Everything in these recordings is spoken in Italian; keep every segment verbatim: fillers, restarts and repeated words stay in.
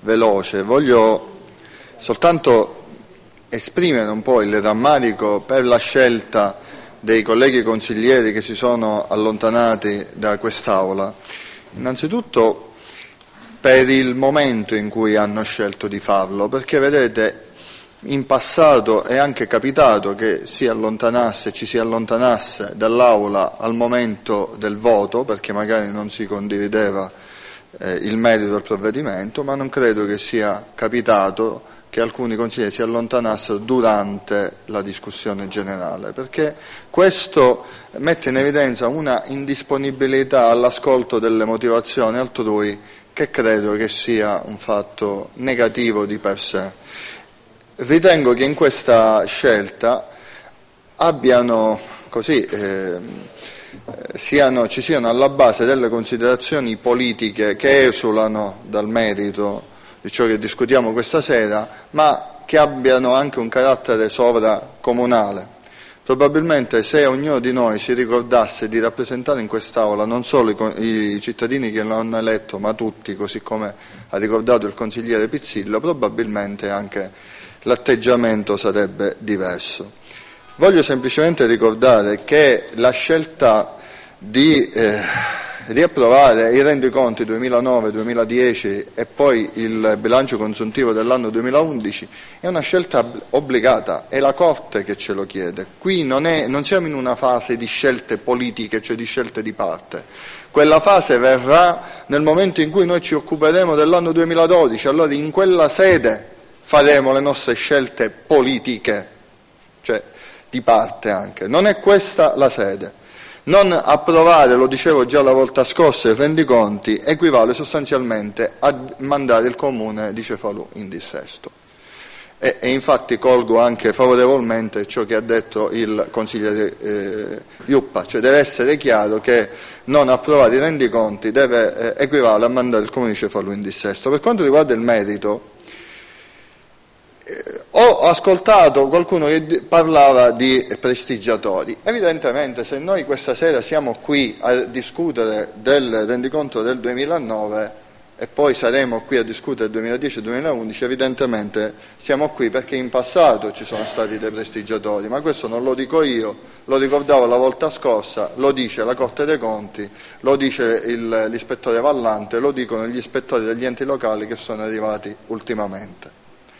veloce. Voglio soltanto esprimere un po' il rammarico per la scelta dei colleghi consiglieri che si sono allontanati da quest'Aula, innanzitutto per il momento in cui hanno scelto di farlo, perché vedete, in passato è anche capitato che si allontanasse, ci si allontanasse dall'Aula al momento del voto, perché magari non si condivideva eh, il merito del provvedimento, ma non credo che sia capitato che alcuni consiglieri si allontanassero durante la discussione generale, perché questo mette in evidenza una indisponibilità all'ascolto delle motivazioni altrui che credo che sia un fatto negativo di per sé. Ritengo che in questa scelta abbiano così eh, siano, ci siano alla base delle considerazioni politiche che esulano dal merito di ciò che discutiamo questa sera, ma che abbiano anche un carattere sovracomunale. Probabilmente se ognuno di noi si ricordasse di rappresentare in quest'Aula non solo i, i cittadini che lo hanno eletto, ma tutti, così come ha ricordato il consigliere Pizzillo, probabilmente anche l'atteggiamento sarebbe diverso. Voglio semplicemente ricordare che la scelta di eh, riapprovare i rendiconti duemilanove duemiladieci e poi il bilancio consuntivo dell'anno duemilaundici è una scelta obbligata, è la Corte che ce lo chiede. Qui non, è, non siamo in una fase di scelte politiche, cioè di scelte di parte. Quella fase verrà nel momento in cui noi ci occuperemo dell'anno duemiladodici, allora in quella sede faremo le nostre scelte politiche, cioè di parte anche. Non è questa la sede. Non approvare, lo dicevo già la volta scorsa, i rendiconti equivale sostanzialmente a mandare il Comune di Cefalù in dissesto. E, e infatti colgo anche favorevolmente ciò che ha detto il consigliere eh, Iuppa, cioè deve essere chiaro che non approvare i rendiconti deve eh, equivale a mandare il Comune di Cefalù in dissesto. Per quanto riguarda il merito, ho ascoltato qualcuno che parlava di prestigiatori. Evidentemente se noi questa sera siamo qui a discutere del rendiconto del duemilanove e poi saremo qui a discutere del duemiladieci e duemilaundici, evidentemente siamo qui perché in passato ci sono stati dei prestigiatori, ma questo non lo dico io, lo ricordavo la volta scorsa, lo dice la Corte dei Conti, lo dice il, l'ispettore Vallante, lo dicono gli ispettori degli enti locali che sono arrivati ultimamente.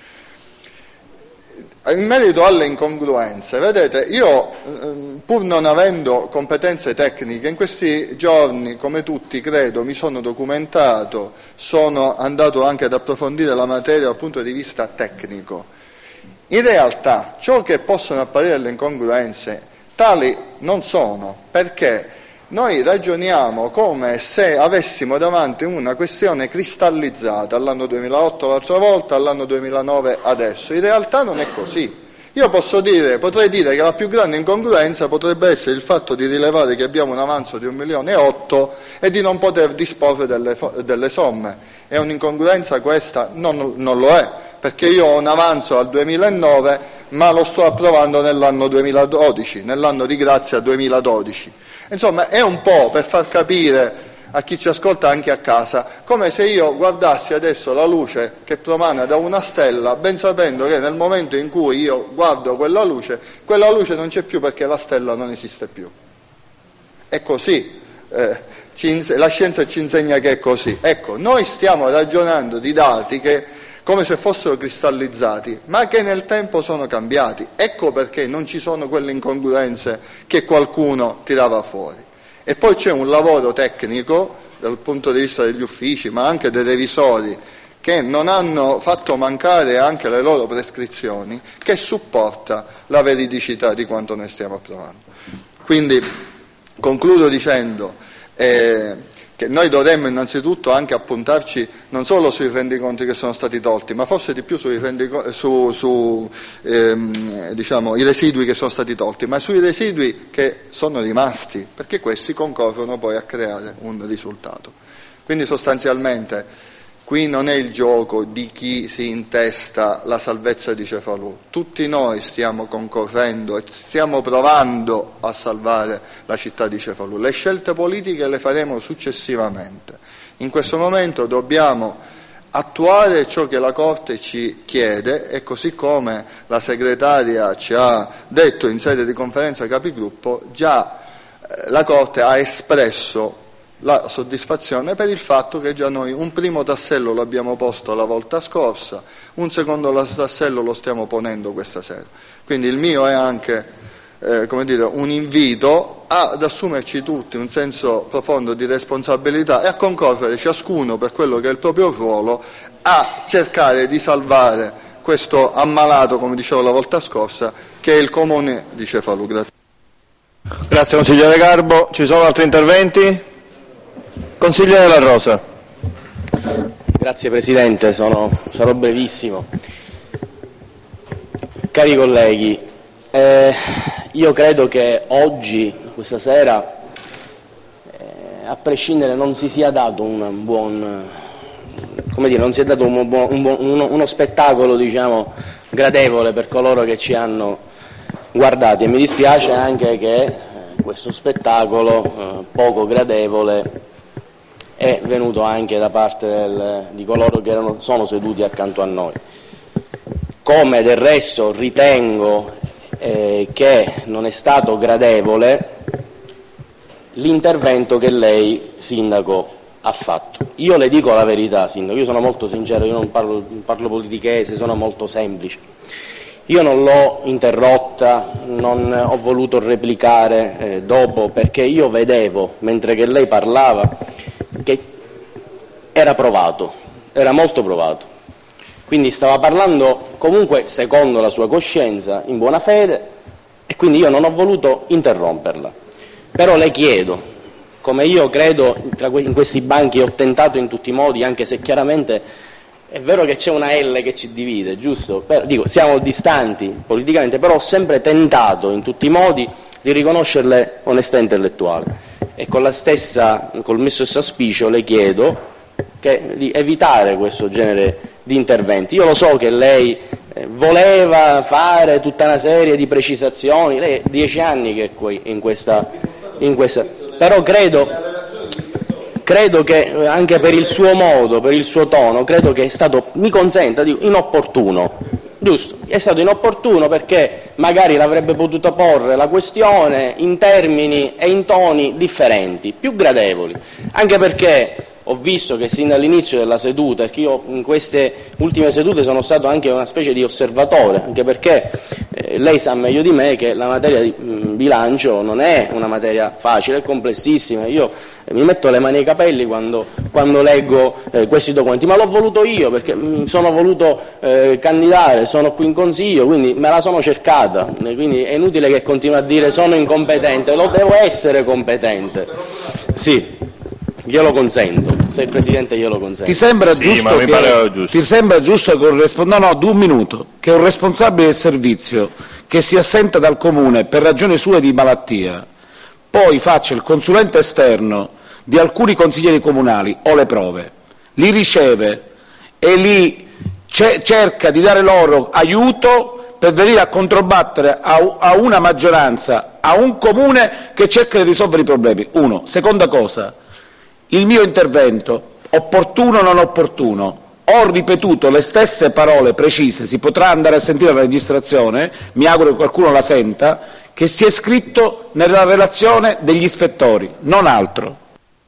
In merito alle incongruenze, vedete, io pur non avendo competenze tecniche, in questi giorni, come tutti credo, mi sono documentato, sono andato anche ad approfondire la materia dal punto di vista tecnico. In realtà ciò che possono apparire le incongruenze tali non sono, perché noi ragioniamo come se avessimo davanti una questione cristallizzata all'anno duemilaotto l'altra volta, all'anno duemilanove adesso. In realtà non è così. Io posso dire, potrei dire che la più grande incongruenza potrebbe essere il fatto di rilevare che abbiamo un avanzo di un milione e otto e di non poter disporre delle, delle somme. È un'incongruenza questa? No, non lo è, perché io ho un avanzo al duemilanove ma lo sto approvando nell'anno duemiladodici, nell'anno di grazia duemiladodici. Insomma, è un po' per far capire a chi ci ascolta anche a casa, come se io guardassi adesso la luce che promana da una stella, ben sapendo che nel momento in cui io guardo quella luce, quella luce non c'è più perché la stella non esiste più. È così, eh, ci, la scienza ci insegna che è così. Ecco, noi stiamo ragionando di dati che come se fossero cristallizzati, ma che nel tempo sono cambiati. Ecco perché non ci sono quelle incongruenze che qualcuno tirava fuori. E poi c'è un lavoro tecnico dal punto di vista degli uffici, ma anche dei revisori, che non hanno fatto mancare anche le loro prescrizioni, che supporta la veridicità di quanto noi stiamo approvando. Quindi concludo dicendo eh, che noi dovremmo innanzitutto anche appuntarci non solo sui rendiconti che sono stati tolti, ma forse di più sui rendiconti, su, su ehm, diciamo, i residui che sono stati tolti, ma sui residui che sono rimasti, perché questi concorrono poi a creare un risultato. Quindi sostanzialmente qui non è il gioco di chi si intesta la salvezza di Cefalù, tutti noi stiamo concorrendo e stiamo provando a salvare la città di Cefalù, le scelte politiche le faremo successivamente. In questo momento dobbiamo attuare ciò che la Corte ci chiede, e così come la segretaria ci ha detto in sede di conferenza capigruppo, già eh, la Corte ha espresso la soddisfazione per il fatto che già noi un primo tassello lo abbiamo posto la volta scorsa, un secondo tassello lo stiamo ponendo questa sera. Quindi il mio è anche eh, come dire, un invito ad assumerci tutti un senso profondo di responsabilità e a concorrere ciascuno per quello che è il proprio ruolo a cercare di salvare questo ammalato, come dicevo la volta scorsa, che è il comune di Cefalù. Grazie. Grazie consigliere Garbo. Ci sono altri interventi? Consigliere La Rosa. Grazie Presidente, sono, sarò brevissimo. Cari colleghi, eh, io credo che oggi, questa sera, eh, a prescindere non si sia dato un buon, come dire, non si è dato un buon, un buon, uno, uno spettacolo, diciamo, gradevole per coloro che ci hanno guardati, e mi dispiace anche che eh, questo spettacolo eh, poco gradevole è venuto anche da parte del, di coloro che erano, sono seduti accanto a noi. Come del resto ritengo eh, che non è stato gradevole l'intervento che lei, Sindaco, ha fatto. Io le dico la verità, Sindaco, io sono molto sincero, io non parlo, parlo politichese, sono molto semplice. Io non l'ho interrotta, non ho voluto replicare eh, dopo, perché io vedevo, mentre che lei parlava, che era provato, era molto provato, quindi stava parlando comunque secondo la sua coscienza, in buona fede, e quindi io non ho voluto interromperla. Però le chiedo, come io credo in questi banchi ho tentato in tutti i modi, anche se chiaramente è vero che c'è una L che ci divide, giusto? Però, dico, siamo distanti politicamente, però ho sempre tentato in tutti i modi di riconoscerle onestà intellettuale. E con la stessa, col mio stesso auspicio le chiedo che, di evitare questo genere di interventi. Io lo so che lei eh, voleva fare tutta una serie di precisazioni, lei è dieci anni che è qui in questa, in questa però credo, credo che anche per il suo modo, per il suo tono, credo che è stato, mi consenta, dico, inopportuno. Giusto, è stato inopportuno perché magari l'avrebbe potuto porre la questione in termini e in toni differenti, più gradevoli, anche perché ho visto che sin dall'inizio della seduta, perché io in queste ultime sedute sono stato anche una specie di osservatore, anche perché eh, lei sa meglio di me che la materia di mh, bilancio non è una materia facile, è complessissima. Io eh, mi metto le mani ai capelli quando, quando leggo eh, questi documenti, ma l'ho voluto io perché mi sono voluto eh, candidare, sono qui in consiglio, quindi me la sono cercata, quindi è inutile che continui a dire sono incompetente, lo devo essere competente. Sì. Glielo consento, se il Presidente glielo consente. Ti sembra sì, giusto, ma mi che, pare giusto. Ti sembra giusto che un responsabile, no, no, di un minuto, che un responsabile del servizio che si assenta dal Comune per ragioni sue di malattia, poi faccia il consulente esterno di alcuni consiglieri comunali o le prove, li riceve e li ce cerca di dare loro aiuto per venire a controbattere a, a una maggioranza, a un Comune che cerca di risolvere i problemi? Uno. Seconda cosa. Il mio intervento, opportuno o non opportuno, ho ripetuto le stesse parole precise, si potrà andare a sentire la registrazione, mi auguro che qualcuno la senta, che si è scritto nella relazione degli ispettori, non altro.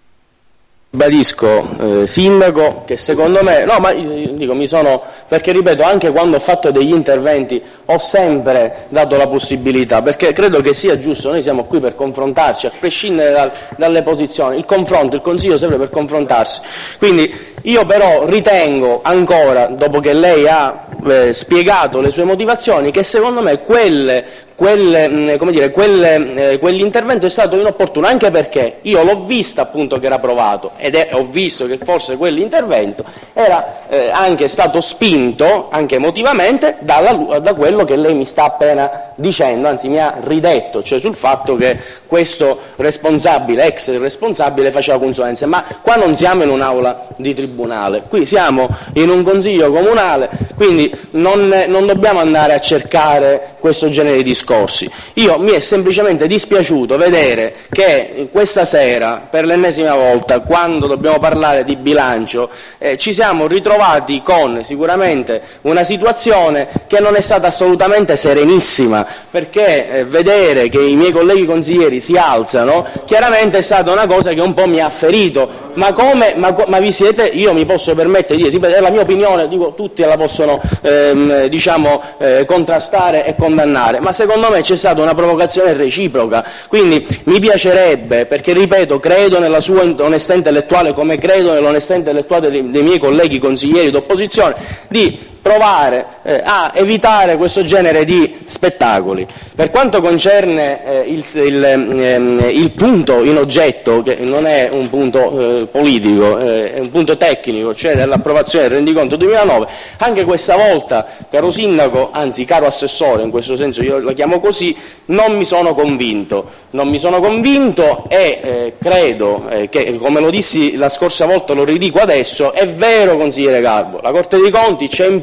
Ribadisco, eh, Sindaco, che secondo me, no, ma io, dico, mi sono, perché ripeto, anche quando ho fatto degli interventi ho sempre dato la possibilità, perché credo che sia giusto, noi siamo qui per confrontarci, a prescindere dal, dalle posizioni, il confronto, il Consiglio serve per confrontarsi, quindi io però ritengo ancora, dopo che lei ha eh, spiegato le sue motivazioni, che secondo me quelle Quelle, come dire, quelle, eh, quell'intervento è stato inopportuno, anche perché io l'ho vista appunto che era provato ed è, ho visto che forse quell'intervento era eh, anche stato spinto, anche emotivamente, dalla, da quello che lei mi sta appena dicendo, anzi mi ha ridetto, cioè sul fatto che questo responsabile, ex responsabile, faceva consulenze. Ma qua non siamo in un'aula di tribunale, qui siamo in un consiglio comunale, quindi non, non dobbiamo andare a cercare questo genere di discorsi. Io mi è semplicemente dispiaciuto vedere che questa sera, per l'ennesima volta, quando dobbiamo parlare di bilancio, eh, ci siamo ritrovati con sicuramente una situazione che non è stata assolutamente serenissima, perché eh, vedere che i miei colleghi consiglieri si alzano chiaramente è stata una cosa che un po' mi ha ferito. Ma come? Ma, ma vi siete? Io mi posso permettere di dire, sì, è la mia opinione, dico, tutti la possono ehm, diciamo, eh, contrastare e condannare, ma secondo me c'è stata una provocazione reciproca, quindi mi piacerebbe, perché ripeto, credo nella sua onestà intellettuale come credo nell'onestà intellettuale dei, dei miei colleghi consiglieri d'opposizione, di provare eh, a evitare questo genere di spettacoli. Per quanto concerne eh, il, il, ehm, il punto in oggetto, che non è un punto eh, politico, eh, è un punto tecnico, cioè dell'approvazione del rendiconto duemilanove, anche questa volta, caro Sindaco, anzi caro Assessore, in questo senso io la chiamo così, non mi sono convinto, non mi sono convinto e eh, credo eh, che, come lo dissi la scorsa volta, lo ridico adesso, è vero, consigliere Garbo, la Corte dei Conti c'è imposto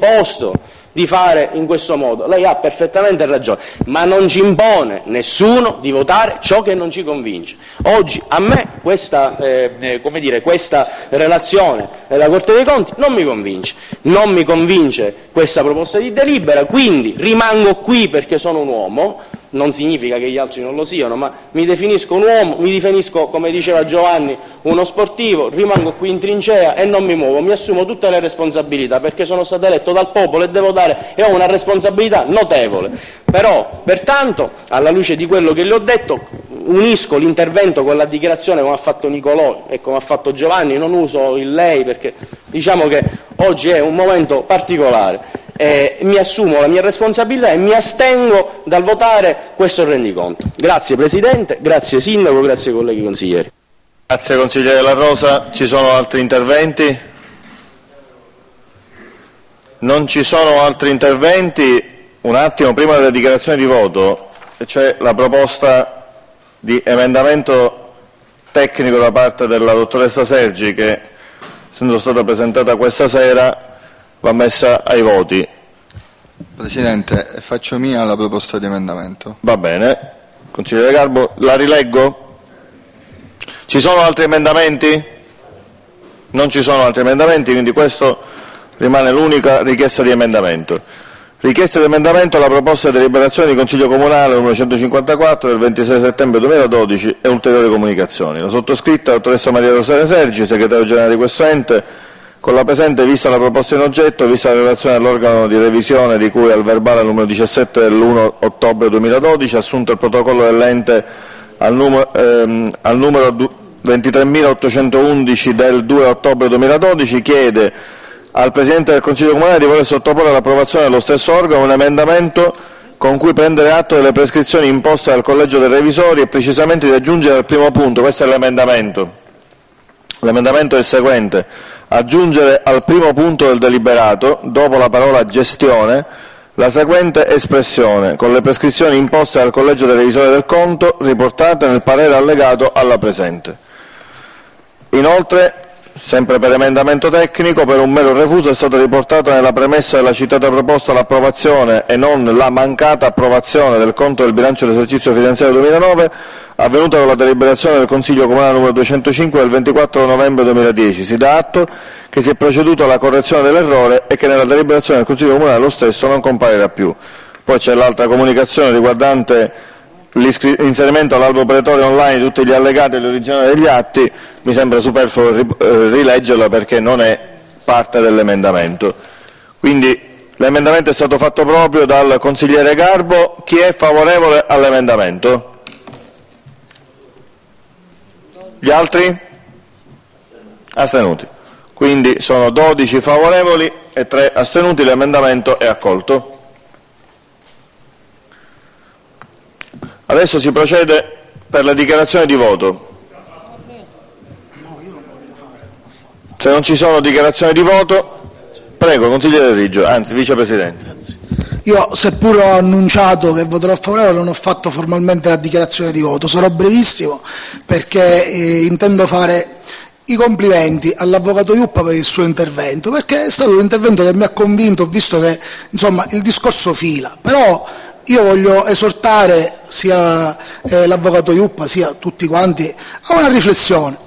di fare in questo modo, lei ha perfettamente ragione, ma non ci impone nessuno di votare ciò che non ci convince. Oggi a me questa, eh, come dire, questa relazione della Corte dei Conti non mi convince, non mi convince questa proposta di delibera, quindi rimango qui perché sono un uomo, non significa che gli altri non lo siano, ma mi definisco un uomo, mi definisco, come diceva Giovanni, uno sportivo, rimango qui in trincea e non mi muovo, mi assumo tutte le responsabilità perché sono stato eletto dal popolo e devo dare e ho una responsabilità notevole. Però, pertanto, alla luce di quello che le ho detto, unisco l'intervento con la dichiarazione come ha fatto Nicolò e come ha fatto Giovanni, non uso il lei perché diciamo che oggi è un momento particolare. Eh, mi assumo la mia responsabilità e mi astengo dal votare questo rendiconto. Grazie Presidente, grazie Sindaco, grazie colleghi consiglieri. Grazie consigliere La Rosa. Ci sono altri interventi? Non ci sono altri interventi. Un attimo, prima della dichiarazione di voto c'è la proposta di emendamento tecnico da parte della dottoressa Sergi che, essendo stata presentata questa sera, va messa ai voti. Presidente, faccio mia la proposta di emendamento. Va bene. Consigliere Garbo, la rileggo? Ci sono altri emendamenti? Non ci sono altri emendamenti, quindi questo rimane l'unica richiesta di emendamento. Richiesta di emendamento alla proposta di deliberazione di Consiglio Comunale numero centocinquantaquattro del ventisei settembre duemiladodici e ulteriori comunicazioni. La sottoscritta, dottoressa Maria Rosaria Sergi, segretario generale di questo ente, con la presente, vista la proposta in oggetto, vista la relazione dell'organo di revisione di cui al verbale numero diciassette dell'primo ottobre duemiladodici, assunto il protocollo dell'ente al numero, ehm, al numero ventitremilaottocentoundici del due ottobre duemiladodici, chiede al Presidente del Consiglio Comunale di voler sottoporre all'approvazione dello stesso organo un emendamento con cui prendere atto delle prescrizioni imposte dal Collegio dei Revisori e precisamente di aggiungere al primo punto, questo è l'emendamento, l'emendamento è il seguente: aggiungere al primo punto del deliberato, dopo la parola gestione, la seguente espressione: con le prescrizioni imposte dal Collegio dei Revisori del Conto, riportate nel parere allegato alla presente. Inoltre, sempre per emendamento tecnico, per un mero refuso è stata riportata nella premessa della citata proposta l'approvazione e non la mancata approvazione del conto del bilancio dell'esercizio finanziario duemilanove, avvenuta con la deliberazione del Consiglio Comunale numero duecentocinque del ventiquattro novembre duemiladieci. Si dà atto che si è proceduto alla correzione dell'errore e che nella deliberazione del Consiglio Comunale lo stesso non comparirà più. Poi c'è l'altra comunicazione riguardante l'inserimento all'albo pretorio online di tutti gli allegati e l'originale degli atti. Mi sembra superfluo rileggerla perché non è parte dell'emendamento. Quindi l'emendamento è stato fatto proprio dal consigliere Garbo. Chi è favorevole all'emendamento? Gli altri? Astenuti. Quindi sono dodici favorevoli e tre astenuti. L'emendamento è accolto. Adesso si procede per la dichiarazione di voto. Se non ci sono dichiarazioni di voto, prego, consigliere Riggio, anzi vicepresidente. Grazie. Io, seppur ho annunciato che voterò favorevole, non ho fatto formalmente la dichiarazione di voto. Sarò brevissimo perché eh, intendo fare i complimenti all'avvocato Iuppa per il suo intervento, perché è stato un intervento che mi ha convinto, ho visto che insomma il discorso fila, però io voglio esortare sia eh, l'avvocato Iuppa sia tutti quanti a una riflessione.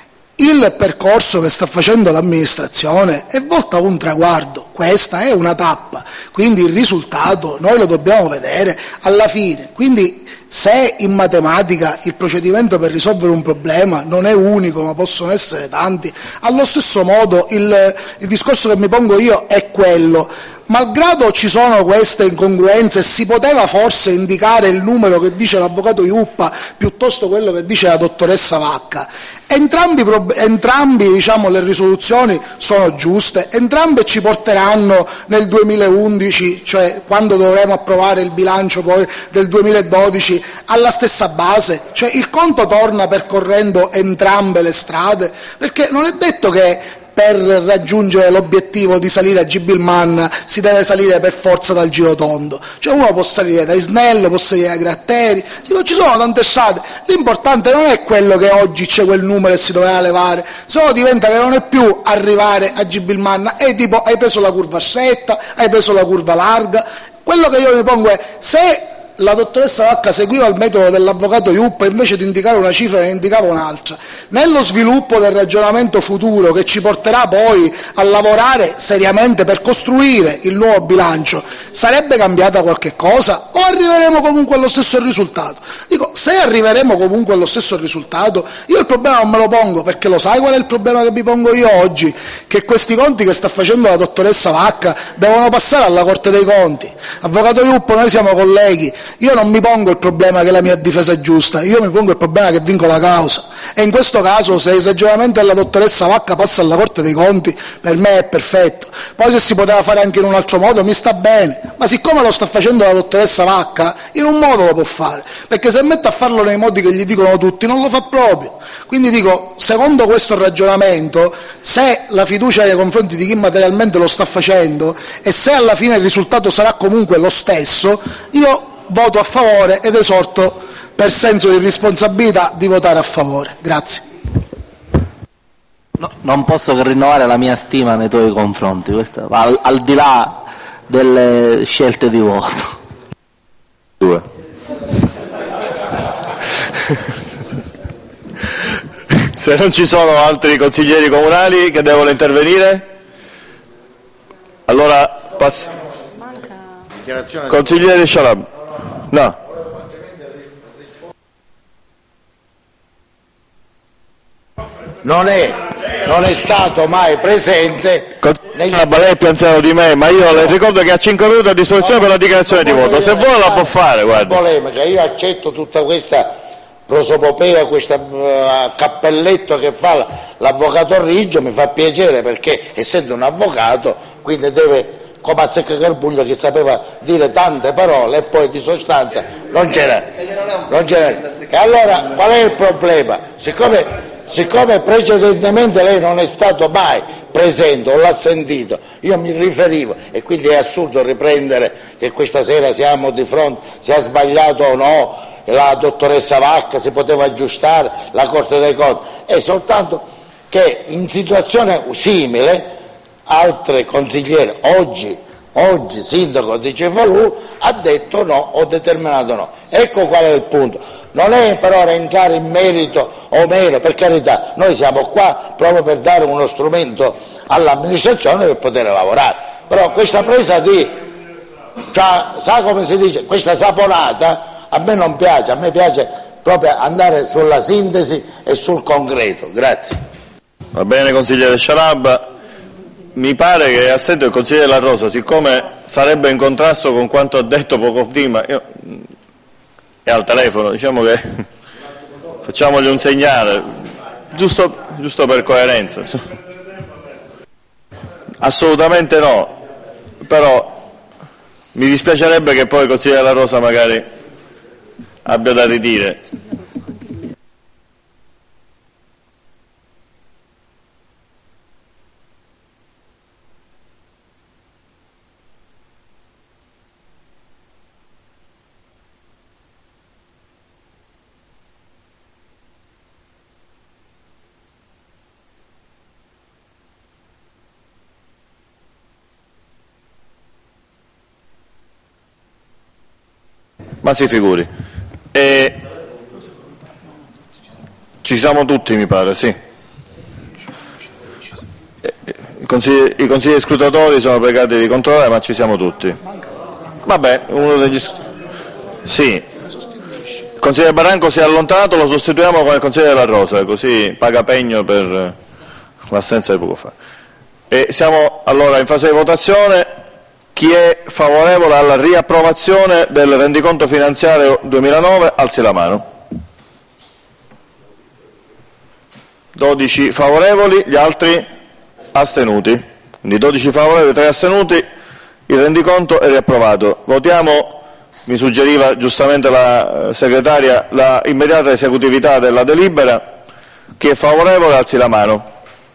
Il percorso che sta facendo l'amministrazione è volto a un traguardo, questa è una tappa, quindi il risultato noi lo dobbiamo vedere alla fine. Quindi se in matematica il procedimento per risolvere un problema non è unico ma possono essere tanti, allo stesso modo il, il discorso che mi pongo io è quello. Malgrado ci sono queste incongruenze, si poteva forse indicare il numero che dice l'avvocato Iuppa piuttosto quello che dice la dottoressa Vacca. Entrambi, entrambi diciamo, le risoluzioni sono giuste, entrambe ci porteranno nel duemilaundici, cioè quando dovremo approvare il bilancio poi del duemiladodici, alla stessa base, cioè il conto torna percorrendo entrambe le strade, perché non è detto che per raggiungere l'obiettivo di salire a Gibilman si deve salire per forza dal girotondo, cioè uno può salire da Isnello, può salire da Gratteri, ci sono tante strade, l'importante non è quello che oggi c'è quel numero e si doveva levare, se no diventa che non è più arrivare a Gibilman, è tipo hai preso la curva stretta, hai preso la curva larga. Quello che io mi pongo è, se la dottoressa Vacca seguiva il metodo dell'avvocato Iuppa, invece di indicare una cifra ne indicava un'altra, nello sviluppo del ragionamento futuro che ci porterà poi a lavorare seriamente per costruire il nuovo bilancio, sarebbe cambiata qualche cosa o arriveremo comunque allo stesso risultato? Dico, se arriveremo comunque allo stesso risultato, io il problema non me lo pongo, perché lo sai qual è il problema che mi pongo io oggi? Che questi conti che sta facendo la dottoressa Vacca devono passare alla Corte dei Conti. Avvocato Iuppa, noi siamo colleghi, io non mi pongo il problema che la mia difesa è giusta, io mi pongo il problema che vinco la causa, e in questo caso se il ragionamento della dottoressa Vacca passa alla Corte dei Conti per me è perfetto. Poi se si poteva fare anche in un altro modo mi sta bene, ma siccome lo sta facendo la dottoressa Vacca in un modo lo può fare, perché se mette a farlo nei modi che gli dicono tutti non lo fa proprio. Quindi dico, secondo questo ragionamento, se la fiducia nei confronti di chi materialmente lo sta facendo e se alla fine il risultato sarà comunque lo stesso, io voto a favore ed esorto per senso di responsabilità di votare a favore. Grazie. No, non posso che rinnovare la mia stima nei tuoi confronti, questo, al, al di là delle scelte di voto. Due. Se non ci sono altri consiglieri comunali che devono intervenire, allora passiamo. Consigliere Scialab. No. Non è, non è stato mai presente. Negli... Lei è più anziano di me, ma io le ricordo che ha cinque minuti a disposizione per la dichiarazione di voto. Se vuole la può fare, guarda. Polemica, io accetto tutta questa prosopopea, questo uh, cappelletto che fa l'avvocato Riggio, mi fa piacere perché essendo un avvocato, quindi deve, come a Secca Garbuglio che sapeva dire tante parole e poi di sostanza non c'era. Non c'era. E allora qual è il problema? Siccome, siccome precedentemente lei non è stato mai presente o l'ha sentito, io mi riferivo, e quindi è assurdo riprendere che questa sera siamo di fronte, se ha sbagliato o no la dottoressa Vacca, si poteva aggiustare la Corte dei Conti, è soltanto che in situazione simile altre consigliere, oggi, oggi sindaco di Cefalù, ha detto no o determinato no. Ecco qual è il punto. Non è per ora entrare in merito o meno, per carità, noi siamo qua proprio per dare uno strumento all'amministrazione per poter lavorare, però questa presa di, cioè, sa come si dice, questa saponata a me non piace, a me piace proprio andare sulla sintesi e sul concreto. Grazie. Va bene, consigliere Scialab. Mi pare che è assente il consigliere La Rosa, siccome sarebbe in contrasto con quanto ha detto poco prima, io, è al telefono, diciamo che facciamogli un segnale, giusto, giusto per coerenza. Assolutamente no, però mi dispiacerebbe che poi il consigliere La Rosa magari abbia da ridire. Ma si figuri. E... Ci siamo tutti, mi pare, sì. I consigli, i consiglieri scrutatori sono pregati di controllare, ma ci siamo tutti. Vabbè, uno degli... Sì. Il consigliere Barranco si è allontanato, lo sostituiamo con il consigliere Della Rosa, così paga pegno per l'assenza di poco fa. E siamo allora in fase di votazione. Chi è favorevole alla riapprovazione del rendiconto finanziario duemilanove, alzi la mano. dodici favorevoli, gli altri astenuti. Quindi dodici favorevoli, tre astenuti, il rendiconto è riapprovato. Votiamo, mi suggeriva giustamente la segretaria, la immediata esecutività della delibera. Chi è favorevole alzi la mano.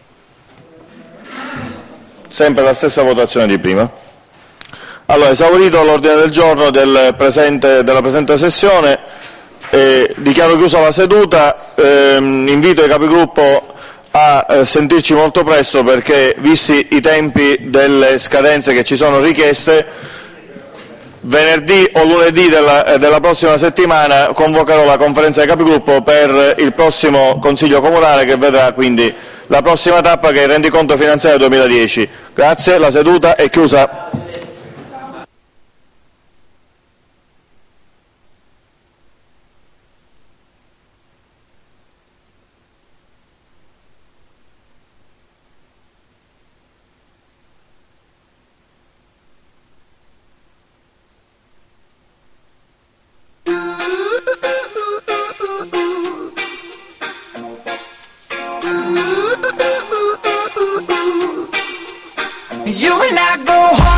Sempre la stessa votazione di prima. Allora, esaurito l'ordine del giorno del presente, della presente sessione, eh, dichiaro chiusa la seduta, ehm, invito i capigruppo a eh, sentirci molto presto perché, visti i tempi delle scadenze che ci sono richieste, venerdì o lunedì della, eh, della prossima settimana convocherò la conferenza dei capigruppo per il prossimo Consiglio Comunale, che vedrà quindi la prossima tappa, che è il rendiconto finanziario duemiladieci. Grazie, la seduta è chiusa. You and I go hard.